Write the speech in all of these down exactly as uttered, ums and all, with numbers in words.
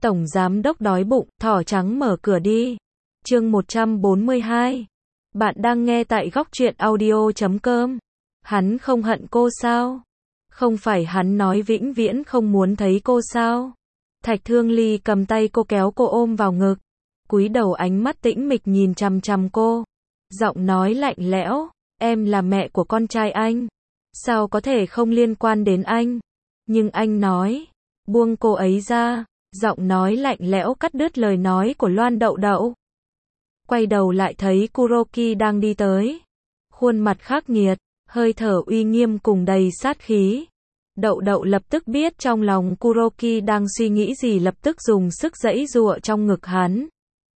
Tổng giám đốc đói bụng, thỏ trắng mở cửa đi. Chương một trăm bốn mươi hai. Bạn đang nghe tại góc truyện audio chấm com. Hắn không hận cô sao? Không phải hắn nói vĩnh viễn không muốn thấy cô sao? Thạch Thương Ly cầm tay cô kéo cô ôm vào ngực. Cúi đầu ánh mắt tĩnh mịch nhìn chằm chằm cô. Giọng nói lạnh lẽo, em là mẹ của con trai anh. Sao có thể không liên quan đến anh? Nhưng anh nói, buông cô ấy ra. Giọng nói lạnh lẽo cắt đứt lời nói của Loan Đậu Đậu. Quay đầu lại thấy Kuroki đang đi tới. Khuôn mặt khắc nghiệt, hơi thở uy nghiêm cùng đầy sát khí. Đậu Đậu lập tức biết trong lòng Kuroki đang suy nghĩ gì, lập tức dùng sức giãy giụa trong ngực hắn.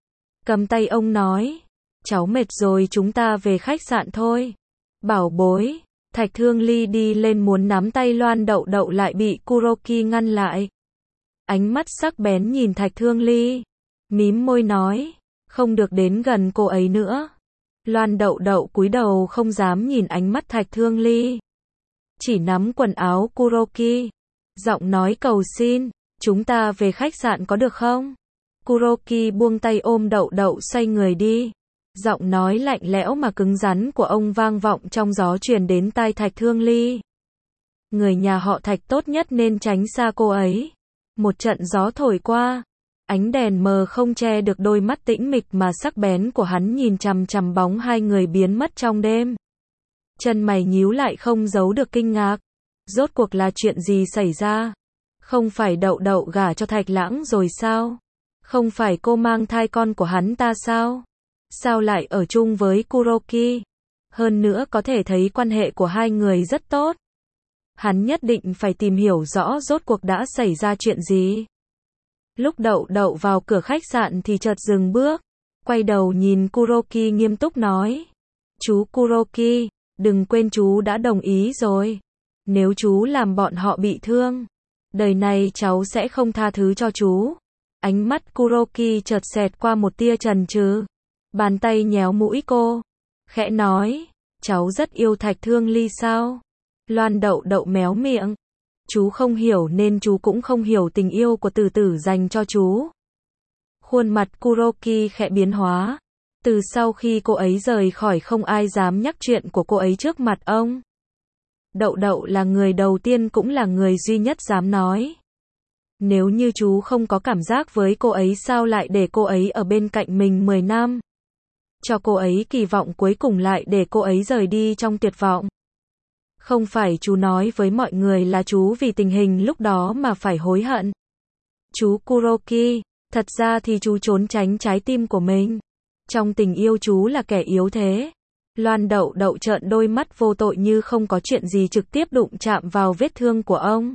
Cầm tay ông nói, cháu mệt rồi, chúng ta về khách sạn thôi. Bảo bối. Thạch Thương Ly đi lên muốn nắm tay Loan Đậu Đậu lại bị Kuroki ngăn lại. Ánh mắt sắc bén nhìn Thạch Thương Ly. Mím môi nói, không được đến gần cô ấy nữa. Loan Đậu Đậu cúi đầu không dám nhìn ánh mắt Thạch Thương Ly. Chỉ nắm quần áo Kuroki. Giọng nói cầu xin, chúng ta về khách sạn có được không? Kuroki buông tay ôm Đậu Đậu xoay người đi. Giọng nói lạnh lẽo mà cứng rắn của ông vang vọng trong gió truyền đến tai Thạch Thương Ly. Người nhà họ Thạch tốt nhất nên tránh xa cô ấy. Một trận gió thổi qua, ánh đèn mờ không che được đôi mắt tĩnh mịch mà sắc bén của hắn nhìn chằm chằm bóng hai người biến mất trong đêm. Chân mày nhíu lại không giấu được kinh ngạc. Rốt cuộc là chuyện gì xảy ra? Không phải Đậu Đậu gả cho Thạch Lãng rồi sao? Không phải cô mang thai con của hắn ta sao? Sao lại ở chung với Kuroki? Hơn nữa có thể thấy quan hệ của hai người rất tốt. Hắn nhất định phải tìm hiểu rõ rốt cuộc đã xảy ra chuyện gì. Lúc Đậu Đậu vào cửa khách sạn thì chợt dừng bước, quay đầu nhìn Kuroki nghiêm túc nói, chú Kuroki, đừng quên chú đã đồng ý rồi. Nếu chú làm bọn họ bị thương, đời này cháu sẽ không tha thứ cho chú. Ánh mắt Kuroki chợt xẹt qua một tia chần chừ. Bàn tay nhéo mũi cô, khẽ nói, cháu rất yêu Thạch Thương Ly sao? Loan Đậu Đậu méo miệng. Chú không hiểu nên chú cũng không hiểu tình yêu của Tử Tử dành cho chú. Khuôn mặt Kuroki khẽ biến hóa. Từ sau khi cô ấy rời khỏi không ai dám nhắc chuyện của cô ấy trước mặt ông. Đậu Đậu là người đầu tiên cũng là người duy nhất dám nói. Nếu như chú không có cảm giác với cô ấy sao lại để cô ấy ở bên cạnh mình mười năm? Cho cô ấy kỳ vọng cuối cùng lại để cô ấy rời đi trong tuyệt vọng. Không phải chú nói với mọi người là chú vì tình hình lúc đó mà phải hối hận. Chú Kuroki, thật ra thì chú trốn tránh trái tim của mình. Trong tình yêu chú là kẻ yếu thế. Loan Đậu Đậu trợn đôi mắt vô tội như không có chuyện gì trực tiếp đụng chạm vào vết thương của ông.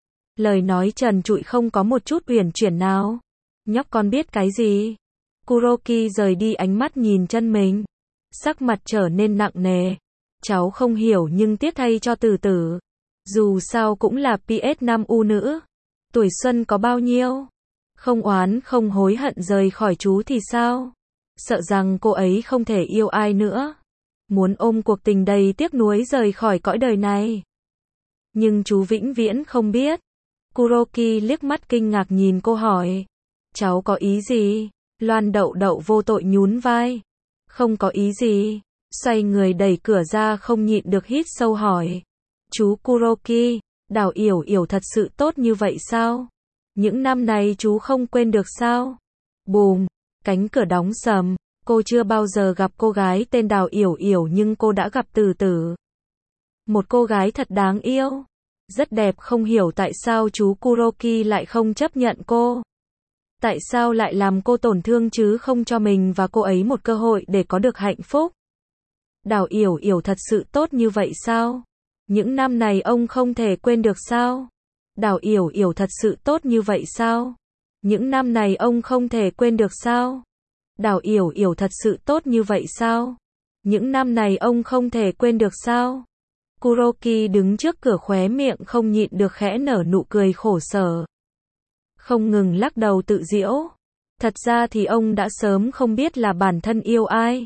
Lời nói trần trụi không có một chút uyển chuyển nào. Nhóc con biết cái gì? Kuroki rời đi ánh mắt nhìn chân mình. Sắc mặt trở nên nặng nề. Cháu không hiểu nhưng tiếc thay cho Tử Tử. Dù sao cũng là pê ét năm u nữ. Tuổi xuân có bao nhiêu? Không oán không hối hận rời khỏi chú thì sao? Sợ rằng cô ấy không thể yêu ai nữa. Muốn ôm cuộc tình đầy tiếc nuối rời khỏi cõi đời này. Nhưng chú vĩnh viễn không biết. Kuroki liếc mắt kinh ngạc nhìn cô hỏi. Cháu có ý gì? Loan Đậu Đậu vô tội nhún vai. Không có ý gì. Xoay người đẩy cửa ra không nhịn được hít sâu hỏi. Chú Kuroki, Đào Yểu Yểu thật sự tốt như vậy sao? Những năm này chú không quên được sao? Bùm, cánh cửa đóng sầm. Cô chưa bao giờ gặp cô gái tên Đào Yểu Yểu nhưng cô đã gặp Tử Tử. Một cô gái thật đáng yêu. Rất đẹp, không hiểu tại sao chú Kuroki lại không chấp nhận cô. Tại sao lại làm cô tổn thương chứ không cho mình và cô ấy một cơ hội để có được hạnh phúc? Đào Yểu Yểu thật sự tốt như vậy sao? Những năm này ông không thể quên được sao? Đào Yểu Yểu thật sự tốt như vậy sao? Những năm này ông không thể quên được sao? Đào Yểu Yểu thật sự tốt như vậy sao? Những năm này ông không thể quên được sao? Kuroki đứng trước cửa khóe miệng không nhịn được khẽ nở nụ cười khổ sở. Không ngừng lắc đầu tự giễu. Thật ra thì ông đã sớm không biết là bản thân yêu ai.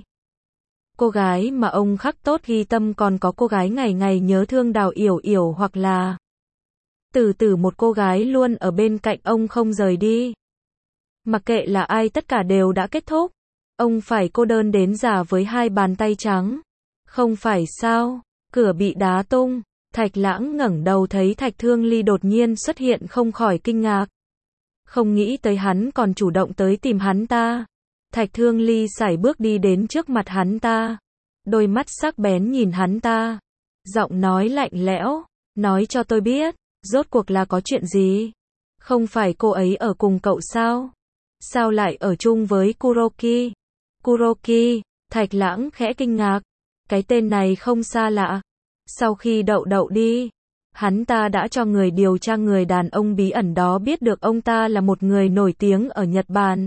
Cô gái mà ông khắc tốt ghi tâm còn có cô gái ngày ngày nhớ thương Đào Yểu Yểu hoặc là Tử Tử, một cô gái luôn ở bên cạnh ông không rời đi. Mặc kệ là ai tất cả đều đã kết thúc. Ông phải cô đơn đến già với hai bàn tay trắng. Không phải sao? Cửa bị đá tung. Thạch Lãng ngẩng đầu thấy Thạch Thương Ly đột nhiên xuất hiện không khỏi kinh ngạc. Không nghĩ tới hắn còn chủ động tới tìm hắn ta. Thạch Thương Ly sải bước đi đến trước mặt hắn ta. Đôi mắt sắc bén nhìn hắn ta. Giọng nói lạnh lẽo. Nói cho tôi biết, rốt cuộc là có chuyện gì? Không phải cô ấy ở cùng cậu sao? Sao lại ở chung với Kuroki? Kuroki, Thạch Lãng khẽ kinh ngạc. Cái tên này không xa lạ. Sau khi đậu đậu đi, hắn ta đã cho người điều tra người đàn ông bí ẩn đó biết được ông ta là một người nổi tiếng ở Nhật Bản.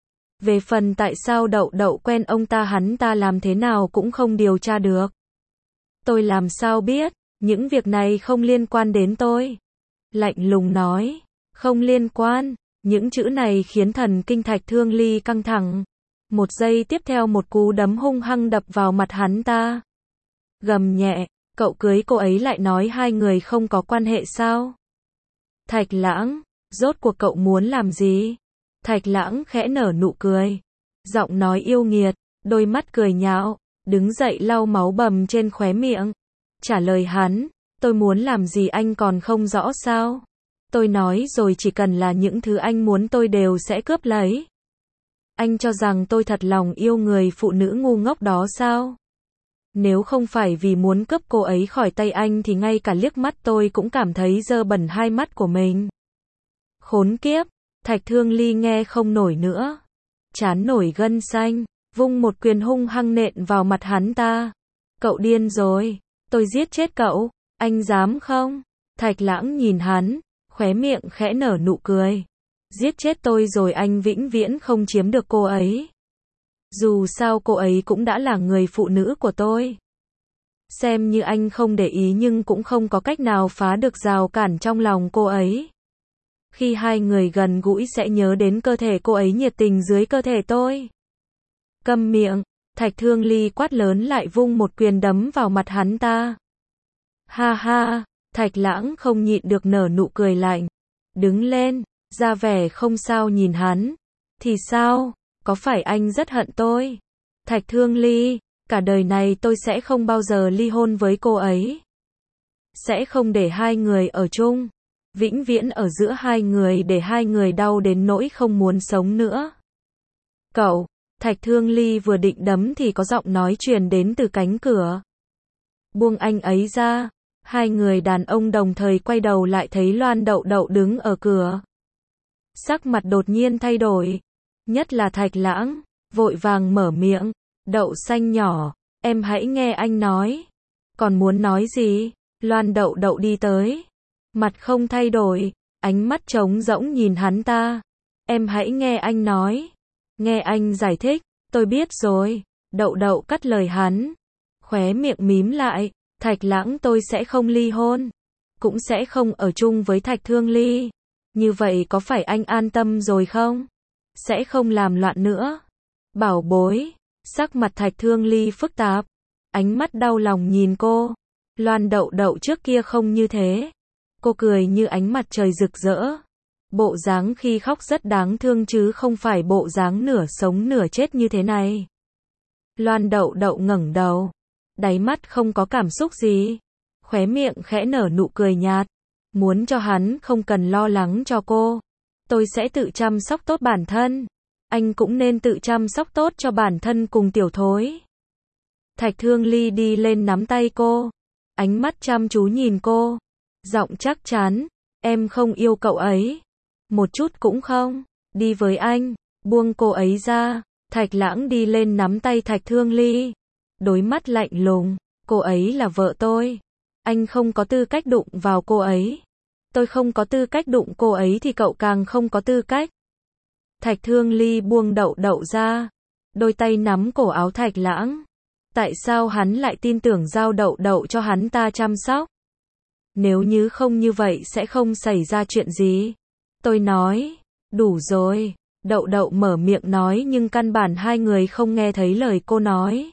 Về phần tại sao đậu đậu quen ông ta hắn ta làm thế nào cũng không điều tra được. Tôi làm sao biết, những việc này không liên quan đến tôi. Lạnh lùng nói, không liên quan, những chữ này khiến thần kinh Thạch Thương Ly căng thẳng. Một giây tiếp theo một cú đấm hung hăng đập vào mặt hắn ta. Gầm nhẹ, cậu cưới cô ấy lại nói hai người không có quan hệ sao? Thạch Lãng, rốt cuộc cậu muốn làm gì? Thạch Lãng khẽ nở nụ cười. Giọng nói yêu nghiệt, đôi mắt cười nhạo, đứng dậy lau máu bầm trên khóe miệng. Trả lời hắn, tôi muốn làm gì anh còn không rõ sao? Tôi nói rồi chỉ cần là những thứ anh muốn tôi đều sẽ cướp lấy. Anh cho rằng tôi thật lòng yêu người phụ nữ ngu ngốc đó sao? Nếu không phải vì muốn cướp cô ấy khỏi tay anh thì ngay cả liếc mắt tôi cũng cảm thấy dơ bẩn hai mắt của mình. Khốn kiếp, Thạch Thương Ly nghe không nổi nữa. Chán nổi gân xanh, vung một quyền hung hăng nện vào mặt hắn ta. Cậu điên rồi, tôi giết chết cậu, anh dám không? Thạch Lãng nhìn hắn, khóe miệng khẽ nở nụ cười. Giết chết tôi rồi anh vĩnh viễn không chiếm được cô ấy. Dù sao cô ấy cũng đã là người phụ nữ của tôi. Xem như anh không để ý nhưng cũng không có cách nào phá được rào cản trong lòng cô ấy. Khi hai người gần gũi sẽ nhớ đến cơ thể cô ấy nhiệt tình dưới cơ thể tôi. Câm miệng, Thạch Thương Ly quát lớn lại vung một quyền đấm vào mặt hắn ta. Ha ha, Thạch Lãng không nhịn được nở nụ cười lạnh. Đứng lên, ra vẻ không sao nhìn hắn. Thì sao, có phải anh rất hận tôi? Thạch Thương Ly, cả đời này tôi sẽ không bao giờ ly hôn với cô ấy. Sẽ không để hai người ở chung. Vĩnh viễn ở giữa hai người để hai người đau đến nỗi không muốn sống nữa. Cậu, Thạch Thương Ly vừa định đấm thì có giọng nói truyền đến từ cánh cửa. Buông anh ấy ra. Hai người đàn ông đồng thời quay đầu lại thấy Loan Đậu Đậu đứng ở cửa. Sắc mặt đột nhiên thay đổi. Nhất là Thạch Lãng, vội vàng mở miệng. Đậu xanh nhỏ, em hãy nghe anh nói. Còn muốn nói gì? Loan Đậu Đậu đi tới. Mặt không thay đổi, ánh mắt trống rỗng nhìn hắn ta. Em hãy nghe anh nói. Nghe anh giải thích, tôi biết rồi. Đậu Đậu cắt lời hắn. Khóe miệng mím lại. Thạch Lãng tôi sẽ không ly hôn. Cũng sẽ không ở chung với Thạch Thương Ly. Như vậy có phải anh an tâm rồi không? Sẽ không làm loạn nữa. Bảo bối. Sắc mặt Thạch Thương Ly phức tạp. Ánh mắt đau lòng nhìn cô. Loan Đậu Đậu trước kia không như thế. Cô cười như ánh mặt trời rực rỡ. Bộ dáng khi khóc rất đáng thương chứ không phải bộ dáng nửa sống nửa chết như thế này. Loan Đậu Đậu ngẩng đầu. Đáy mắt không có cảm xúc gì. Khóe miệng khẽ nở nụ cười nhạt. Muốn cho hắn không cần lo lắng cho cô. Tôi sẽ tự chăm sóc tốt bản thân. Anh cũng nên tự chăm sóc tốt cho bản thân cùng tiểu thối. Thạch Thương Ly đi lên nắm tay cô. Ánh mắt chăm chú nhìn cô. Giọng chắc chắn. Em không yêu cậu ấy. Một chút cũng không. Đi với anh. Buông cô ấy ra. Thạch Lãng đi lên nắm tay Thạch Thương Ly. Đôi mắt lạnh lùng. Cô ấy là vợ tôi. Anh không có tư cách đụng vào cô ấy. Tôi không có tư cách đụng cô ấy thì cậu càng không có tư cách. Thạch Thương Ly buông Đậu Đậu ra. Đôi tay nắm cổ áo Thạch Lãng. Tại sao hắn lại tin tưởng giao Đậu Đậu cho hắn ta chăm sóc? Nếu như không như vậy sẽ không xảy ra chuyện gì. Tôi nói, đủ rồi. Đậu Đậu mở miệng nói nhưng căn bản hai người không nghe thấy lời cô nói.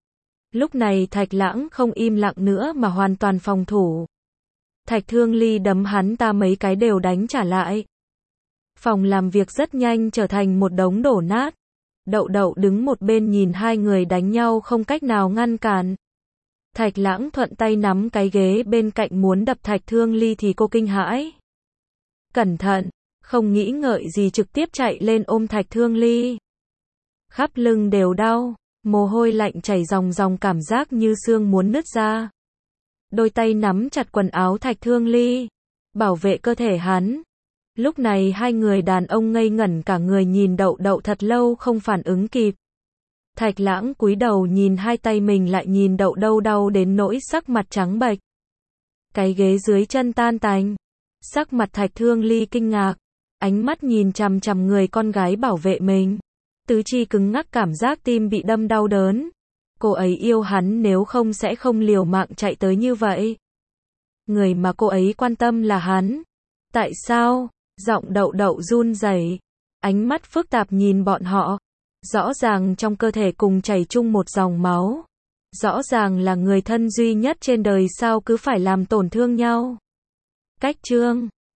Lúc này Thạch Lãng không im lặng nữa mà hoàn toàn phòng thủ. Thạch Thương Ly đấm hắn ta mấy cái đều đánh trả lại. Phòng làm việc rất nhanh trở thành một đống đổ nát. Đậu Đậu đứng một bên nhìn hai người đánh nhau không cách nào ngăn cản. Thạch Lãng thuận tay nắm cái ghế bên cạnh muốn đập Thạch Thương Ly thì cô kinh hãi. Cẩn thận, không nghĩ ngợi gì trực tiếp chạy lên ôm Thạch Thương Ly. Khắp lưng đều đau, mồ hôi lạnh chảy ròng ròng, cảm giác như xương muốn nứt ra. Đôi tay nắm chặt quần áo Thạch Thương Ly, bảo vệ cơ thể hắn. Lúc này hai người đàn ông ngây ngẩn cả người nhìn Đậu Đậu thật lâu không phản ứng kịp. Thạch Lãng cúi đầu nhìn hai tay mình lại nhìn Đậu Đậu đau đến nỗi sắc mặt trắng bệch. Cái ghế dưới chân tan tành. Sắc mặt Thạch Thương Ly kinh ngạc, ánh mắt nhìn chằm chằm người con gái bảo vệ mình. Tứ chi cứng ngắc, cảm giác tim bị đâm đau đớn. Cô ấy yêu hắn, nếu không sẽ không liều mạng chạy tới như vậy. Người mà cô ấy quan tâm là hắn. Tại sao? Giọng Đậu Đậu run rẩy, ánh mắt phức tạp nhìn bọn họ. Rõ ràng trong cơ thể cùng chảy chung một dòng máu. Rõ ràng là người thân duy nhất trên đời, sao cứ phải làm tổn thương nhau. Cách chương